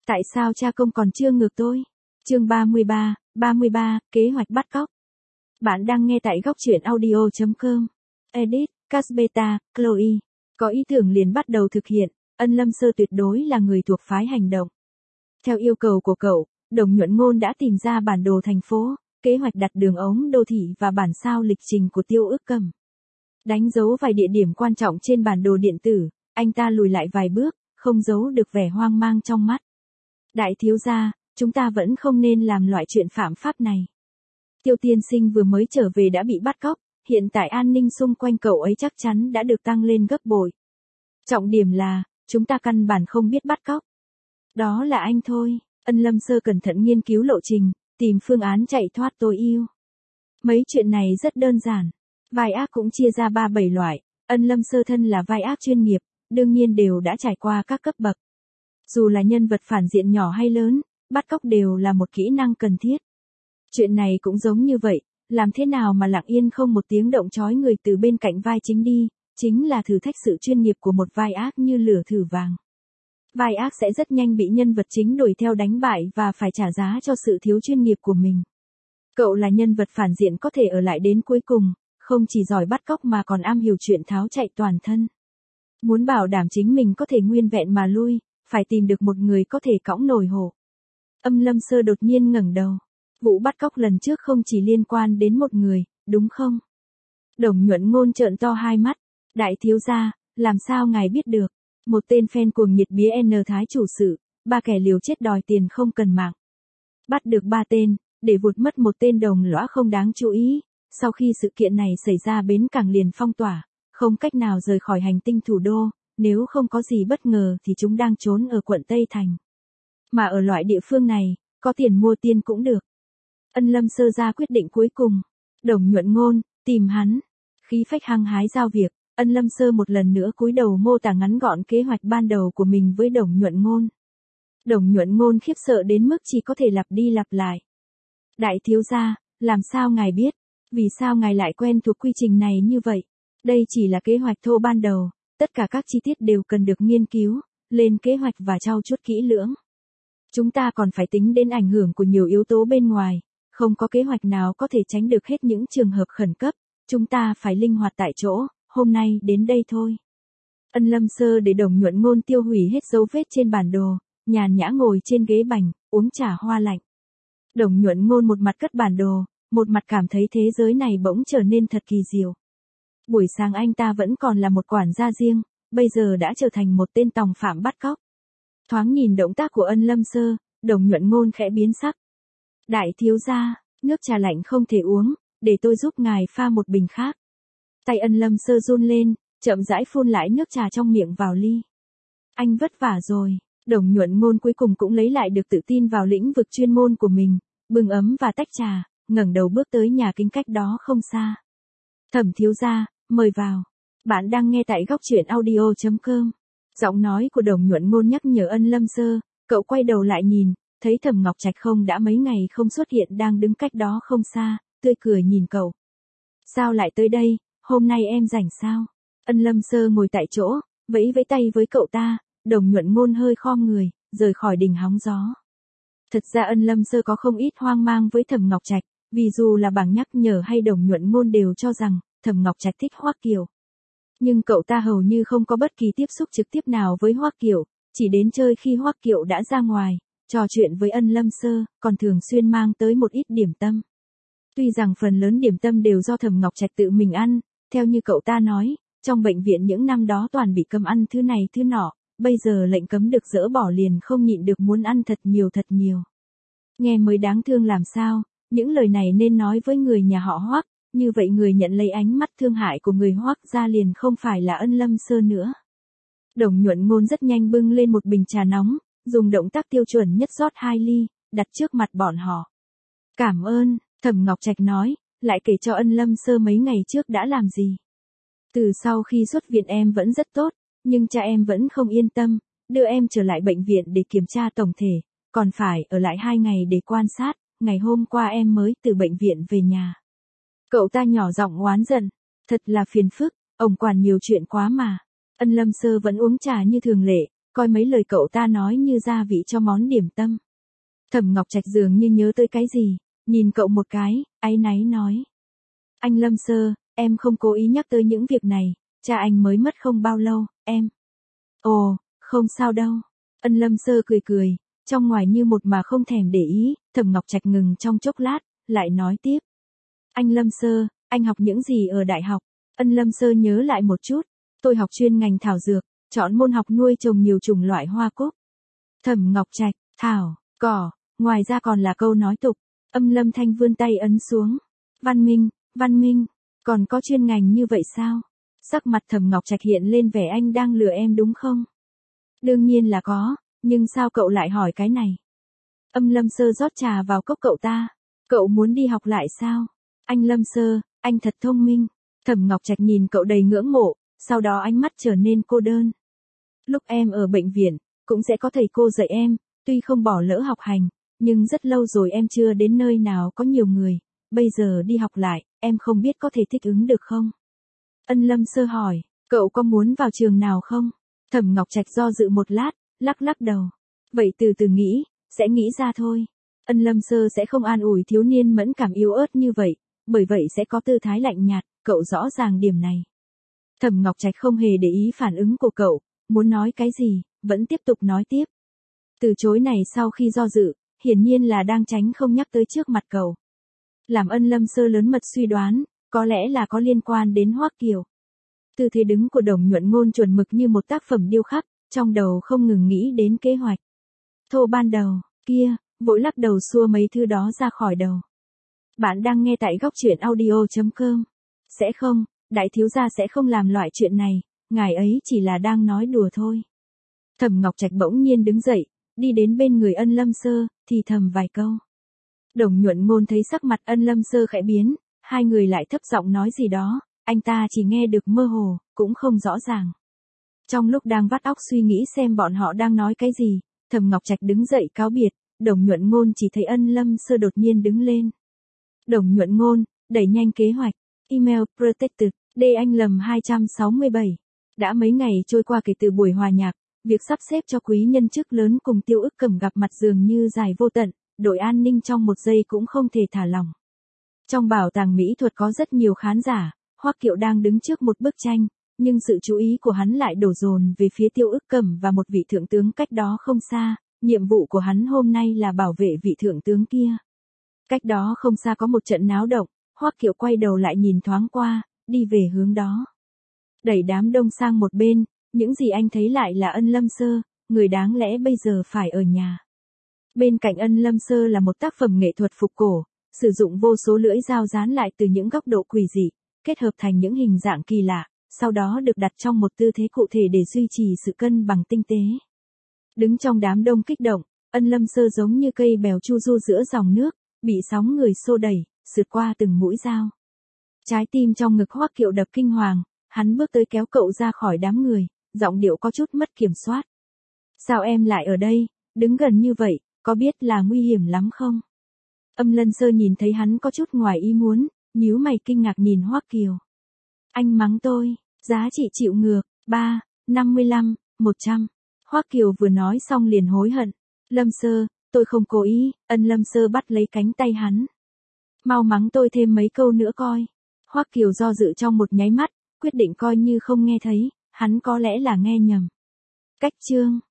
Tại sao cha công còn chưa ngược tôi? Chương 33, kế hoạch bắt cóc. Bạn đang nghe tại góc truyện audio.com. Edit, Casbeta, Chloe. Có ý tưởng liền bắt đầu thực hiện, Ân Lâm Sơ tuyệt đối là người thuộc phái hành động. Theo yêu cầu của cậu, Đồng Nhuận Ngôn đã tìm ra bản đồ thành phố, kế hoạch đặt đường ống đô thị và bản sao lịch trình của Tiêu Ước Cầm. Đánh dấu vài địa điểm quan trọng trên bản đồ điện tử, anh ta lùi lại vài bước, không giấu được vẻ hoang mang trong mắt. Đại thiếu gia, chúng ta vẫn không nên làm loại chuyện phạm pháp này. Tiêu tiên sinh vừa mới trở về đã bị bắt cóc, hiện tại an ninh xung quanh cậu ấy chắc chắn đã được tăng lên gấp bội. Trọng điểm là, chúng ta căn bản không biết bắt cóc. Đó là anh thôi. Ân Lâm Sơ cẩn thận nghiên cứu lộ trình, tìm phương án chạy thoát tối ưu. Mấy chuyện này rất đơn giản. Vai ác cũng chia ra 3-7 loại, Ân Lâm Sơ thân là vai ác chuyên nghiệp, đương nhiên đều đã trải qua các cấp bậc. Dù là nhân vật phản diện nhỏ hay lớn, bắt cóc đều là một kỹ năng cần thiết. Chuyện này cũng giống như vậy, làm thế nào mà lặng yên không một tiếng động trói người từ bên cạnh vai chính đi, chính là thử thách sự chuyên nghiệp của một vai ác như lửa thử vàng. Vai ác sẽ rất nhanh bị nhân vật chính đuổi theo đánh bại và phải trả giá cho sự thiếu chuyên nghiệp của mình. Cậu là nhân vật phản diện có thể ở lại đến cuối cùng, không chỉ giỏi bắt cóc mà còn am hiểu chuyện tháo chạy toàn thân. Muốn bảo đảm chính mình có thể nguyên vẹn mà lui, phải tìm được một người có thể cõng nổi hổ. Lâm Sơ đột nhiên ngẩng đầu. Vụ bắt cóc lần trước không chỉ liên quan đến một người, đúng không? Đồng Nhuận Ngôn trợn to hai mắt. Đại thiếu gia, làm sao ngài biết được? Một tên fan cuồng nhiệt bía N Thái chủ sự, 3 kẻ liều chết đòi tiền không cần mạng. Bắt được 3 tên, để vụt mất một tên đồng lõa không đáng chú ý. Sau khi sự kiện này xảy ra bến cảng liền phong tỏa, không cách nào rời khỏi hành tinh thủ đô, nếu không có gì bất ngờ thì chúng đang trốn ở quận Tây Thành. Mà ở loại địa phương này, có tiền mua tiên cũng được. Ân Lâm Sơ ra quyết định cuối cùng. Đồng Nhuận Ngôn, tìm hắn. Khí phách hăng hái giao việc, Ân Lâm Sơ một lần nữa cúi đầu mô tả ngắn gọn kế hoạch ban đầu của mình với Đồng Nhuận Ngôn. Đồng Nhuận Ngôn khiếp sợ đến mức chỉ có thể lặp đi lặp lại. Đại thiếu gia, làm sao ngài biết? Vì sao ngài lại quen thuộc quy trình này như vậy? Đây chỉ là kế hoạch thô ban đầu, tất cả các chi tiết đều cần được nghiên cứu, lên kế hoạch và trau chuốt kỹ lưỡng. Chúng ta còn phải tính đến ảnh hưởng của nhiều yếu tố bên ngoài, không có kế hoạch nào có thể tránh được hết những trường hợp khẩn cấp, chúng ta phải linh hoạt tại chỗ, hôm nay đến đây thôi. Ân Lâm Sơ để Đồng Nhuận Ngôn tiêu hủy hết dấu vết trên bản đồ, nhàn nhã ngồi trên ghế bành, uống trà hoa lạnh. Đồng Nhuận Ngôn một mặt cất bản đồ, một mặt cảm thấy thế giới này bỗng trở nên thật kỳ diệu. Buổi sáng anh ta vẫn còn là một quản gia riêng, bây giờ đã trở thành một tên tòng phạm bắt cóc. Thoáng nhìn động tác của Ân Lâm Sơ, Đồng Nhuận Ngôn khẽ biến sắc. Đại thiếu gia, nước trà lạnh không thể uống, để tôi giúp ngài pha một bình khác. Tay Ân Lâm Sơ run lên, chậm rãi phun lại nước trà trong miệng vào ly. Anh vất vả rồi. Đồng Nhuận Ngôn cuối cùng cũng lấy lại được tự tin vào lĩnh vực chuyên môn của mình, bưng ấm và tách trà, ngẩng đầu bước tới nhà kính cách đó không xa. Thẩm thiếu gia, mời vào. Bạn đang nghe tại góc truyện audio.com. Giọng nói của Đồng Nhuận Ngôn nhắc nhở Ân Lâm Sơ, cậu quay đầu lại nhìn, thấy Thẩm Ngọc Trạch không đã mấy ngày không xuất hiện đang đứng cách đó không xa, tươi cười nhìn cậu. Sao lại tới đây, hôm nay em rảnh sao? Ân Lâm Sơ ngồi tại chỗ, vẫy vẫy tay với cậu ta, Đồng Nhuận Ngôn hơi khom người, rời khỏi đỉnh hóng gió. Thật ra Ân Lâm Sơ có không ít hoang mang với Thẩm Ngọc Trạch, vì dù là bảng nhắc nhở hay Đồng Nhuận Ngôn đều cho rằng, Thẩm Ngọc Trạch thích Hoắc Kiều. Nhưng cậu ta hầu như không có bất kỳ tiếp xúc trực tiếp nào với Hoắc Kiều, chỉ đến chơi khi Hoắc Kiều đã ra ngoài, trò chuyện với Ân Lâm Sơ, còn thường xuyên mang tới một ít điểm tâm. Tuy rằng phần lớn điểm tâm đều do Thẩm Ngọc Trạch tự mình ăn, theo như cậu ta nói, trong bệnh viện những năm đó toàn bị cấm ăn thứ này thứ nọ, bây giờ lệnh cấm được dỡ bỏ liền không nhịn được muốn ăn thật nhiều. Nghe mới đáng thương làm sao, những lời này nên nói với người nhà họ Hoắc, như vậy người nhận lấy ánh mắt thương hại của người Hoắc ra liền không phải là Ân Lâm Sơ nữa. Đồng Nhuận Ngôn rất nhanh bưng lên một bình trà nóng, dùng động tác tiêu chuẩn nhất rót 2 ly, đặt trước mặt bọn họ. Cảm ơn, Thẩm Ngọc Trạch nói, lại kể cho Ân Lâm Sơ mấy ngày trước đã làm gì. Từ sau khi xuất viện em vẫn rất tốt, nhưng cha em vẫn không yên tâm, đưa em trở lại bệnh viện để kiểm tra tổng thể, còn phải ở lại 2 ngày để quan sát, ngày hôm qua em mới từ bệnh viện về nhà. Cậu ta nhỏ giọng oán giận, thật là phiền phức, ông quản nhiều chuyện quá mà. Ân Lâm Sơ vẫn uống trà như thường lệ, coi mấy lời cậu ta nói như gia vị cho món điểm tâm. Thẩm Ngọc Trạch dường như nhớ tới cái gì, nhìn cậu một cái, áy náy nói. Anh Lâm Sơ, em không cố ý nhắc tới những việc này, cha anh mới mất không bao lâu, em. Ồ, không sao đâu. Ân Lâm Sơ cười cười, trong ngoài như một mà không thèm để ý. Thẩm Ngọc Trạch ngừng trong chốc lát, lại nói tiếp. Anh Lâm Sơ, anh học những gì ở đại học? Ân Lâm Sơ nhớ lại một chút. Tôi học chuyên ngành thảo dược, chọn môn học nuôi trồng nhiều chủng loại hoa cúc. Thẩm Ngọc Trạch, thảo, cỏ, ngoài ra còn là câu nói tục. Lâm Thanh vươn tay ấn xuống. Văn Minh, còn có chuyên ngành như vậy sao? Sắc mặt Thẩm Ngọc Trạch hiện lên vẻ anh đang lừa em đúng không? Đương nhiên là có, nhưng sao cậu lại hỏi cái này? Lâm Sơ rót trà vào cốc cậu ta. Cậu muốn đi học lại sao? Anh Lâm Sơ, anh thật thông minh. Thẩm Ngọc Trạch nhìn cậu đầy ngưỡng mộ, sau đó ánh mắt trở nên cô đơn. Lúc em ở bệnh viện, cũng sẽ có thầy cô dạy em, tuy không bỏ lỡ học hành, nhưng rất lâu rồi em chưa đến nơi nào có nhiều người. Bây giờ đi học lại, em không biết có thể thích ứng được không? Lâm Sơ hỏi, cậu có muốn vào trường nào không? Thẩm Ngọc Trạch do dự một lát, lắc đầu. Vậy từ từ nghĩ, sẽ nghĩ ra thôi. Lâm Sơ sẽ không an ủi thiếu niên mẫn cảm yếu ớt như vậy, bởi vậy sẽ có tư thái lạnh nhạt, cậu rõ ràng điểm này. Thẩm Ngọc Trạch không hề để ý phản ứng của cậu, muốn nói cái gì, vẫn tiếp tục nói tiếp. Từ chối này sau khi do dự, hiển nhiên là đang tránh không nhắc tới trước mặt cậu. Làm Lâm Sơ lớn mật suy đoán, có lẽ là có liên quan đến Hoắc Kiều. Tư thế đứng của Đồng Nhuận Ngôn chuẩn mực như một tác phẩm điêu khắc, trong đầu không ngừng nghĩ đến kế hoạch. Thô ban đầu, kia, vội lắc đầu xua mấy thứ đó ra khỏi đầu. Bạn đang nghe tại góc truyện audio.com. Sẽ không, đại thiếu gia sẽ không làm loại chuyện này, ngài ấy chỉ là đang nói đùa thôi. Thẩm Ngọc Trạch bỗng nhiên đứng dậy, đi đến bên người Lâm Sơ, thì thầm vài câu. Đồng Nhuận Ngôn thấy sắc mặt Lâm Sơ khẽ biến, hai người lại thấp giọng nói gì đó, anh ta chỉ nghe được mơ hồ, cũng không rõ ràng. Trong lúc đang vắt óc suy nghĩ xem bọn họ đang nói cái gì, Thẩm Ngọc Trạch đứng dậy cáo biệt, Đồng Nhuận Ngôn chỉ thấy Lâm Sơ đột nhiên đứng lên. Đồng Nhuận Ngôn, đẩy nhanh kế hoạch, email protected, D anh lầm 267. Đã mấy ngày trôi qua kể từ buổi hòa nhạc, việc sắp xếp cho quý nhân chức lớn cùng Tiêu Ức Cẩm gặp mặt dường như dài vô tận, đội an ninh trong một giây cũng không thể thả lỏng. Trong bảo tàng mỹ thuật có rất nhiều khán giả, Hoắc Kiệu đang đứng trước một bức tranh, nhưng sự chú ý của hắn lại đổ dồn về phía Tiêu Ức Cẩm và một vị thượng tướng cách đó không xa, nhiệm vụ của hắn hôm nay là bảo vệ vị thượng tướng kia. Cách đó không xa có một trận náo động, Hoắc Kiệu quay đầu lại nhìn thoáng qua, đi về hướng đó. Đẩy đám đông sang một bên, những gì anh thấy lại là Lâm Sơ, người đáng lẽ bây giờ phải ở nhà. Bên cạnh Lâm Sơ là một tác phẩm nghệ thuật phục cổ, sử dụng vô số lưỡi dao dán lại từ những góc độ quỷ dị, kết hợp thành những hình dạng kỳ lạ, sau đó được đặt trong một tư thế cụ thể để duy trì sự cân bằng tinh tế. Đứng trong đám đông kích động, Lâm Sơ giống như cây bèo chu du giữa dòng nước, bị sóng người xô đẩy, sượt qua từng mũi dao. Trái tim trong ngực Hoắc Kiệu đập kinh hoàng, hắn bước tới kéo cậu ra khỏi đám người, giọng điệu có chút mất kiểm soát. Sao em lại ở đây, đứng gần như vậy, có biết là nguy hiểm lắm không? Lâm Sơ nhìn thấy hắn có chút ngoài ý muốn, nhíu mày kinh ngạc nhìn Hoắc Kiều. Anh mắng tôi, giá trị chịu ngược, 3, 55, 100. Hoắc Kiều vừa nói xong liền hối hận. Lâm Sơ, tôi không cố ý, Lâm Sơ bắt lấy cánh tay hắn. Mau mắng tôi thêm mấy câu nữa coi. Hoắc Kiều do dự trong một nháy mắt, quyết định coi như không nghe thấy, hắn có lẽ là nghe nhầm. Cách chương